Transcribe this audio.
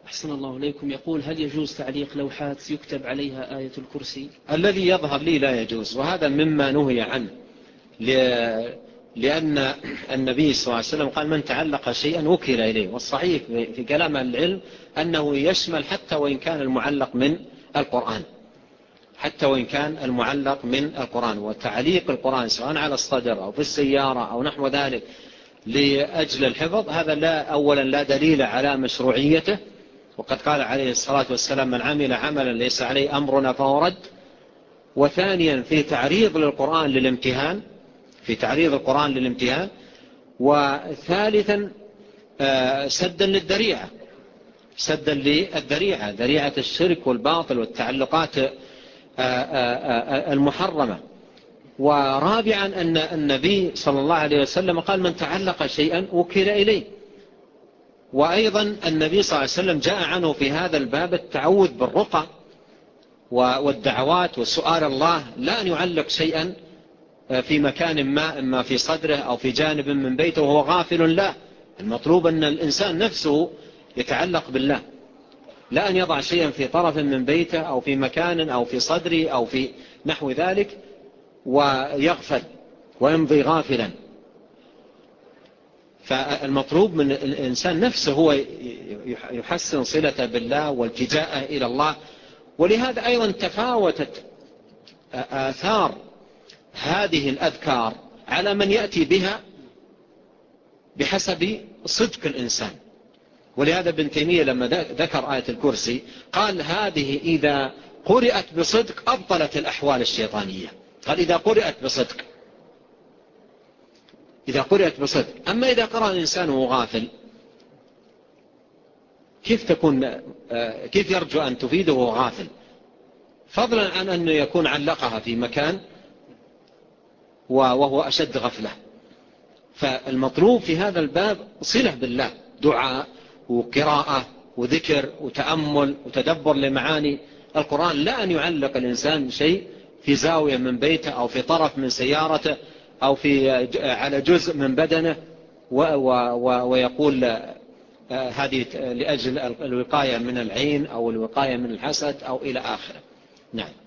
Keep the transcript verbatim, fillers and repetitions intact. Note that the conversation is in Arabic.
أحسن الله إليكم. يقول: هل يجوز تعليق لوحات يكتب عليها آية الكرسي؟ الذي يظهر لي لا يجوز، وهذا مما نهي عنه، لأن النبي صلى الله عليه وسلم قال: من تعلق شيئا وكل إليه. والصحيح في كلام العلم أنه يشمل حتى وإن كان المعلق من القرآن، حتى وإن كان المعلق من القرآن. وتعليق القرآن سواء على الصدر أو في السيارة أو نحو ذلك لأجل الحفظ، هذا لا أولا لا دليل على مشروعيته، وقد قال عليه الصلاة والسلام: من عمل عملا ليس عليه أمرنا فهو رد. وثانيا في تعريض للقرآن للامتهان، في تعريض القرآن للامتهان. وثالثا سدا للذريعة، سدا للذريعة، ذريعة الشرك والباطل والتعلقات المحرمة. ورابعا أن النبي صلى الله عليه وسلم قال: من تعلق شيئا وكل إليه. وأيضا النبي صلى الله عليه وسلم جاء عنه في هذا الباب التعوذ بالرقى والدعوات وسؤال الله، لا أن يعلق شيئا في مكان ما، إما في صدره أو في جانب من بيته وهو غافل. لا، المطلوب أن الإنسان نفسه يتعلق بالله، لا أن يضع شيئا في طرف من بيته أو في مكان أو في صدره أو في نحو ذلك ويغفل ويمضي غافلا. فالمطلوب من الإنسان نفسه هو يحسن صلة بالله والتجاء إلى الله. ولهذا أيضا تفاوتت آثار هذه الأذكار على من يأتي بها بحسب صدق الإنسان. ولهذا ابن تيمية لما ذكر آية الكرسي قال: هذه إذا قرأت بصدق أبطلت الأحوال الشيطانية. قال: إذا قرأت بصدق، إذا قرأت بصدق. أما إذا قرأ الإنسان وهو غافل، كيف تكون كيف يرجو أن تفيده وهو غافل، فضلا عن أنه يكون علقها في مكان وهو أشد غفلة. فالمطلوب في هذا الباب صلة بالله، دعاء وقراءة وذكر وتأمل وتدبر لمعاني القرآن، لا أن يعلق الإنسان شيء في زاوية من بيته أو في طرف من سيارته أو في على جزء من بدنه ويقول هذه لأجل الوقاية من العين أو الوقاية من الحسد أو إلى آخره. نعم.